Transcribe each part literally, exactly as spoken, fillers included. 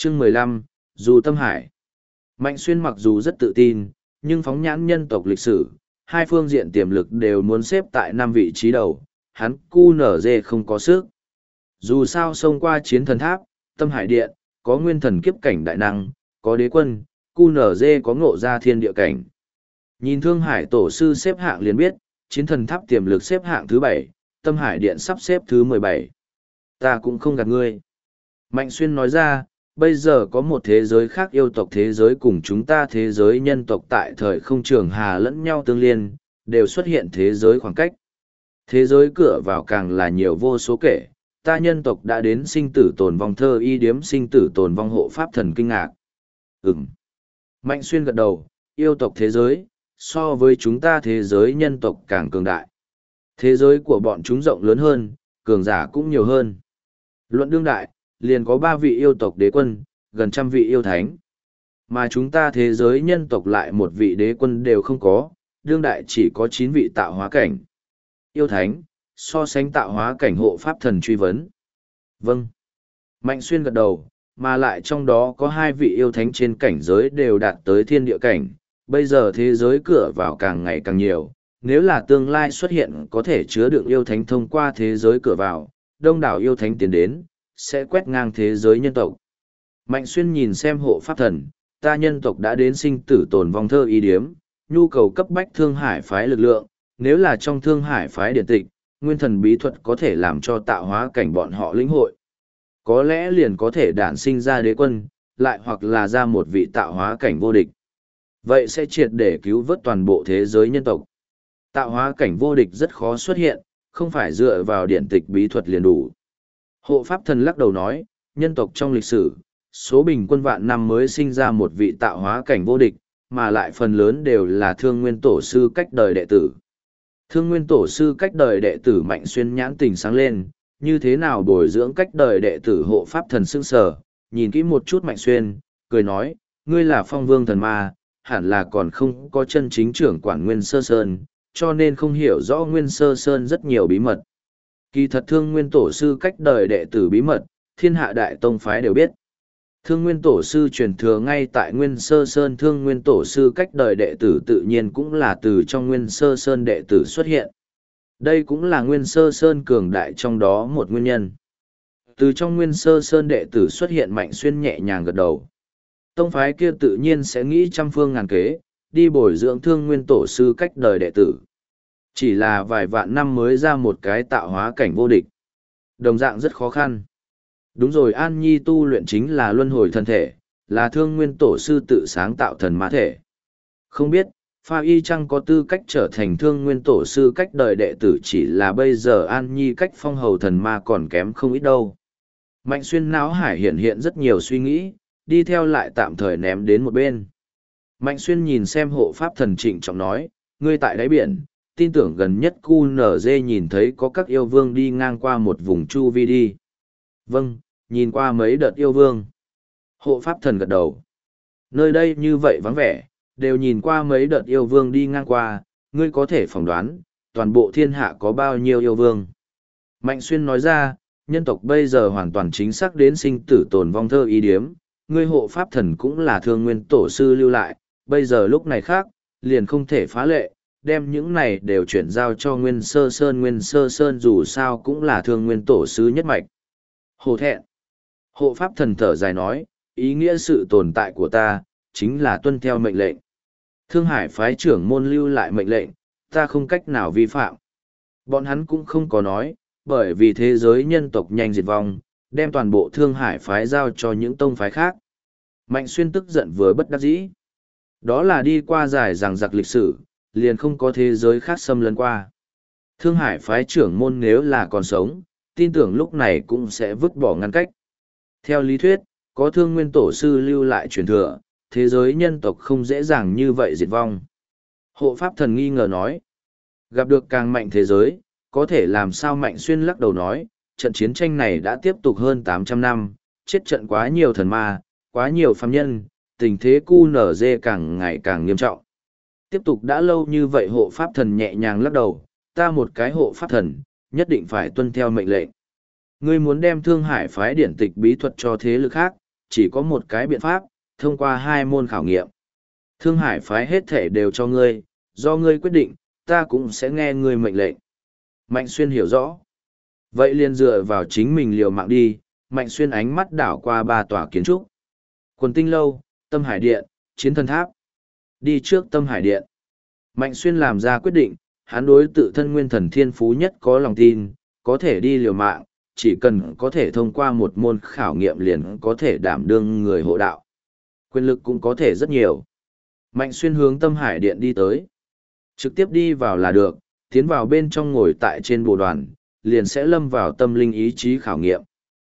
Chương mười lăm, Du Tâm Hải. Mạnh Xuyên mặc dù rất tự tin, nhưng phóng nhãn nhân tộc lịch sử, hai phương diện tiềm lực đều muốn xếp tại năm vị trí đầu, hắn cu nở dê không có sức. Dù sao xông qua chiến thần tháp, Tâm Hải Điện, có nguyên thần kiếp cảnh đại năng, có đế quân, cu nở dê có ngộ ra thiên địa cảnh. Nhìn Thương Hải Tổ sư xếp hạng liền biết, chiến thần tháp tiềm lực xếp hạng thứ bảy, Tâm Hải Điện sắp xếp thứ mười bảy. Ta cũng không gạt ngươi. Mạnh Xuyên nói ra, bây giờ có một thế giới khác yêu tộc thế giới cùng chúng ta thế giới nhân tộc tại thời không trường hà lẫn nhau tương liên, đều xuất hiện thế giới khoảng cách. Thế giới cửa vào càng là nhiều vô số kể, ta nhân tộc đã đến sinh tử tồn vong thơ y điếm sinh tử tồn vong hộ pháp thần kinh ngạc. Ừm. Mạnh Xuyên gật đầu, yêu tộc thế giới, so với chúng ta thế giới nhân tộc càng cường đại. Thế giới của bọn chúng rộng lớn hơn, cường giả cũng nhiều hơn. Luận đương đại, liền có ba vị yêu tộc đế quân, gần trăm vị yêu thánh. Mà chúng ta thế giới nhân tộc lại một vị đế quân đều không có, đương đại chỉ có chín vị tạo hóa cảnh. Yêu thánh, so sánh tạo hóa cảnh hộ pháp thần truy vấn. Vâng. Mạnh Xuyên gật đầu, mà lại trong đó có hai vị yêu thánh trên cảnh giới đều đạt tới thiên địa cảnh. Bây giờ thế giới cửa vào càng ngày càng nhiều, nếu là tương lai xuất hiện có thể chứa đựng yêu thánh thông qua thế giới cửa vào, đông đảo yêu thánh tiến đến, sẽ quét ngang thế giới nhân tộc. Mạnh Xuyên nhìn xem hộ pháp thần, ta nhân tộc đã đến sinh tử tồn vong thơ ý điếm, nhu cầu cấp bách Thương Hải phái lực lượng, nếu là trong Thương Hải phái điện tịch, nguyên thần bí thuật có thể làm cho tạo hóa cảnh bọn họ lĩnh hội. Có lẽ liền có thể đản sinh ra đế quân, lại hoặc là ra một vị tạo hóa cảnh vô địch. Vậy sẽ triệt để cứu vớt toàn bộ thế giới nhân tộc. Tạo hóa cảnh vô địch rất khó xuất hiện, không phải dựa vào điện tịch bí thuật liền đủ. Hộ pháp thần lắc đầu nói, nhân tộc trong lịch sử, số bình quân vạn năm mới sinh ra một vị tạo hóa cảnh vô địch, mà lại phần lớn đều là Thương Nguyên Tổ sư cách đời đệ tử. Thương Nguyên Tổ sư cách đời đệ tử Mạnh Xuyên nhãn tình sáng lên, như thế nào bồi dưỡng cách đời đệ tử hộ pháp thần sững sờ, nhìn kỹ một chút Mạnh Xuyên, cười nói, ngươi là Phong Vương thần ma, hẳn là còn không có chân chính trưởng quản Nguyên Sơ Sơn, cho nên không hiểu rõ Nguyên Sơ Sơn rất nhiều bí mật. Kỳ thật Thương Nguyên Tổ sư cách đời đệ tử bí mật, thiên hạ đại tông phái đều biết. Thương Nguyên Tổ sư truyền thừa ngay tại Nguyên Sơ Sơn, Thương Nguyên Tổ sư cách đời đệ tử tự nhiên cũng là từ trong Nguyên Sơ Sơn đệ tử xuất hiện. Đây cũng là Nguyên Sơ Sơn cường đại trong đó một nguyên nhân. Từ trong Nguyên Sơ Sơn đệ tử xuất hiện Mạnh Xuyên nhẹ nhàng gật đầu. Tông phái kia tự nhiên sẽ nghĩ trăm phương ngàn kế, đi bồi dưỡng Thương Nguyên Tổ sư cách đời đệ tử. Chỉ là vài vạn năm mới ra một cái tạo hóa cảnh vô địch. Đồng dạng rất khó khăn. Đúng rồi, An Nhi tu luyện chính là luân hồi thân thể, là Thương Nguyên Tổ sư tự sáng tạo thần ma thể. Không biết, Pha Y chăng có tư cách trở thành Thương Nguyên Tổ sư cách đời đệ tử, chỉ là bây giờ An Nhi cách phong hầu thần ma còn kém không ít đâu. Mạnh Xuyên não hải hiện hiện rất nhiều suy nghĩ, đi theo lại tạm thời ném đến một bên. Mạnh Xuyên nhìn xem hộ pháp thần trịnh trọng nói, ngươi tại đáy biển, tin tưởng gần nhất cu nở dê nhìn thấy có các yêu vương đi ngang qua một vùng chu vi đi. Vâng, nhìn qua mấy đợt yêu vương. Hộ pháp thần gật đầu. Nơi đây như vậy vắng vẻ, đều nhìn qua mấy đợt yêu vương đi ngang qua, ngươi có thể phỏng đoán, toàn bộ thiên hạ có bao nhiêu yêu vương. Mạnh Xuyên nói ra, nhân tộc bây giờ hoàn toàn chính xác đến sinh tử tồn vong thơ ý điếm, ngươi hộ pháp thần cũng là Thương Nguyên Tổ sư lưu lại, bây giờ lúc này khác, liền không thể phá lệ, đem những này đều chuyển giao cho Nguyên Sơ Sơn. Nguyên Sơ Sơn dù sao cũng là Thương Nguyên Tổ sư nhất mạch. Hổ thẹn. Hộ pháp thần thở dài nói, ý nghĩa sự tồn tại của ta, chính là tuân theo mệnh lệnh. Thương Hải phái trưởng môn lưu lại mệnh lệnh, ta không cách nào vi phạm. Bọn hắn cũng không có nói, bởi vì thế giới nhân tộc nhanh diệt vong, đem toàn bộ Thương Hải phái giao cho những tông phái khác. Mạnh Xuyên tức giận vừa bất đắc dĩ. Đó là đi qua dài dằng dặc lịch sử, liền không có thế giới khác xâm lấn qua. Thương Hải phái trưởng môn nếu là còn sống, tin tưởng lúc này cũng sẽ vứt bỏ ngăn cách. Theo lý thuyết, có Thương Nguyên Tổ sư lưu lại truyền thừa, thế giới nhân tộc không dễ dàng như vậy diệt vong. Hộ pháp thần nghi ngờ nói, gặp được càng mạnh thế giới, có thể làm sao? Mạnh Xuyên lắc đầu nói, trận chiến tranh này đã tiếp tục hơn tám trăm năm, chết trận quá nhiều thần ma, quá nhiều phàm nhân, tình thế cu nở dê càng ngày càng nghiêm trọng. Tiếp tục đã lâu như vậy, hộ pháp thần nhẹ nhàng lắc đầu, ta một cái hộ pháp thần, nhất định phải tuân theo mệnh lệnh. Ngươi muốn đem Thương Hải phái điển tịch bí thuật cho thế lực khác, chỉ có một cái biện pháp, thông qua hai môn khảo nghiệm. Thương Hải phái hết thể đều cho ngươi, do ngươi quyết định, ta cũng sẽ nghe ngươi mệnh lệnh. Mạnh Xuyên hiểu rõ. Vậy liền dựa vào chính mình liều mạng đi, Mạnh Xuyên ánh mắt đảo qua ba tòa kiến trúc. Quần Tinh Lâu, Tâm Hải Điện, Chiến Thần Tháp. Đi trước Tâm Hải Điện. Mạnh Xuyên làm ra quyết định, hắn đối tự thân nguyên thần thiên phú nhất có lòng tin, có thể đi liều mạng, chỉ cần có thể thông qua một môn khảo nghiệm liền có thể đảm đương người hộ đạo. Quyền lực cũng có thể rất nhiều. Mạnh Xuyên hướng Tâm Hải Điện đi tới. Trực tiếp đi vào là được, tiến vào bên trong ngồi tại trên bồ đoàn, liền sẽ lâm vào tâm linh ý chí khảo nghiệm.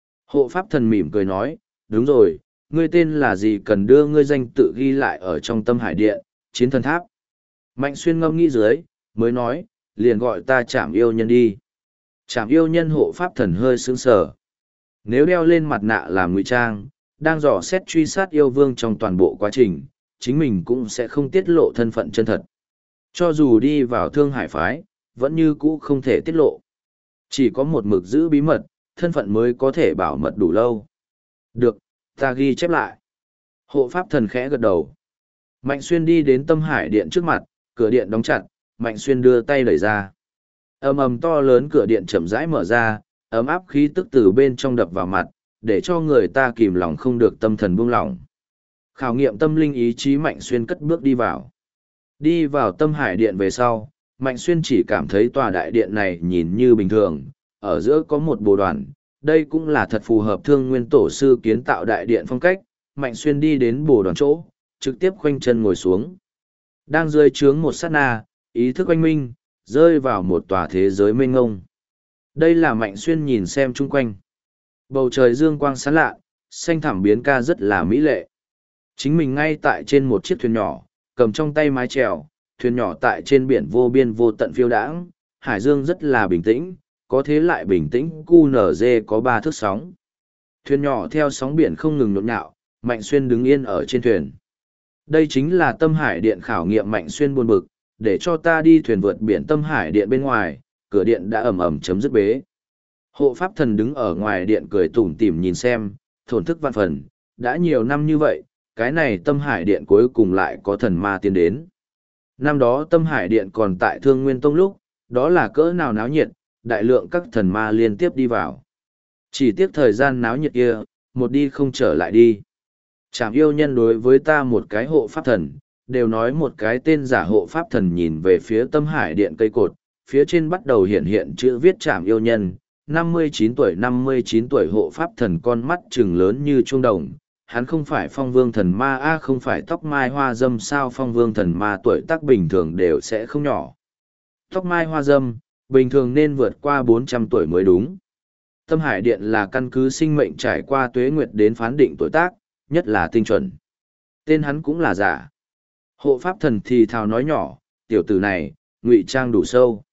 Hộ pháp thần mỉm cười nói, đúng rồi, ngươi tên là gì, cần đưa ngươi danh tự ghi lại ở trong Tâm Hải Điện, Chiến Thần Tháp. Mạnh Xuyên ngâm nghĩ dưới, mới nói, liền gọi ta Trảm Yêu Nhân đi. Trảm Yêu Nhân hộ pháp thần hơi sững sờ. Nếu đeo lên mặt nạ làm ngụy trang, đang dò xét truy sát yêu vương trong toàn bộ quá trình, chính mình cũng sẽ không tiết lộ thân phận chân thật. Cho dù đi vào Thương Hải phái, vẫn như cũ không thể tiết lộ. Chỉ có một mực giữ bí mật, thân phận mới có thể bảo mật đủ lâu. Được, ta ghi chép lại. Hộ pháp thần khẽ gật đầu. Mạnh Xuyên đi đến Tâm Hải Điện trước mặt, cửa điện đóng chặt, Mạnh Xuyên đưa tay đẩy ra. Ầm ầm to lớn cửa điện chậm rãi mở ra, ấm áp khí tức từ bên trong đập vào mặt, để cho người ta kìm lòng không được tâm thần buông lỏng. Khảo nghiệm tâm linh ý chí, Mạnh Xuyên cất bước đi vào. Đi vào Tâm Hải Điện về sau, Mạnh Xuyên chỉ cảm thấy tòa đại điện này nhìn như bình thường, ở giữa có một bồ đoàn, đây cũng là thật phù hợp Thương Nguyên Tổ sư kiến tạo đại điện phong cách. Mạnh Xuyên đi đến bồ đoàn chỗ, trực tiếp khoanh chân ngồi xuống. Đang rơi trướng một sát na, ý thức oanh minh, rơi vào một tòa thế giới mênh ngông. Đây là Mạnh Xuyên nhìn xem chung quanh. Bầu trời dương quang sáng lạ, xanh thẳm biến ca rất là mỹ lệ. Chính mình ngay tại trên một chiếc thuyền nhỏ, cầm trong tay mái chèo, thuyền nhỏ tại trên biển vô biên vô tận phiêu đãng, hải dương rất là bình tĩnh, có thế lại bình tĩnh cu nở dê có ba thước sóng. Thuyền nhỏ theo sóng biển không ngừng nhộn nhạo, Mạnh Xuyên đứng yên ở trên thuyền. Đây chính là Tâm Hải Điện khảo nghiệm. Mạnh Xuyên buồn bực, để cho ta đi thuyền vượt biển Tâm Hải Điện bên ngoài, cửa điện đã ầm ầm chấm dứt bế. Hộ pháp thần đứng ở ngoài điện cười tủm tỉm nhìn xem, thổn thức vạn phần, đã nhiều năm như vậy, cái này Tâm Hải Điện cuối cùng lại có thần ma tiến đến. Năm đó Tâm Hải Điện còn tại Thương Nguyên Tông lúc, đó là cỡ nào náo nhiệt, đại lượng các thần ma liên tiếp đi vào. Chỉ tiếc thời gian náo nhiệt kia, một đi không trở lại đi. Trảm Yêu Nhân đối với ta một cái hộ pháp thần, đều nói một cái tên giả hộ pháp thần nhìn về phía Tâm Hải Điện cây cột, phía trên bắt đầu hiện hiện chữ viết Trảm Yêu Nhân, năm mươi chín tuổi năm mươi chín tuổi hộ pháp thần, con mắt trừng lớn như chuông đồng. Hắn không phải Phong Vương thần ma a, không phải tóc mai hoa dâm sao? Phong Vương thần ma tuổi tác bình thường đều sẽ không nhỏ. Tóc mai hoa dâm, bình thường nên vượt qua bốn trăm tuổi mới đúng. Tâm Hải Điện là căn cứ sinh mệnh trải qua tuế nguyệt đến phán định tuổi tác, nhất là tinh chuẩn. Tên hắn cũng là giả. Hộ pháp thần thì thào nói nhỏ, tiểu tử này, ngụy trang đủ sâu.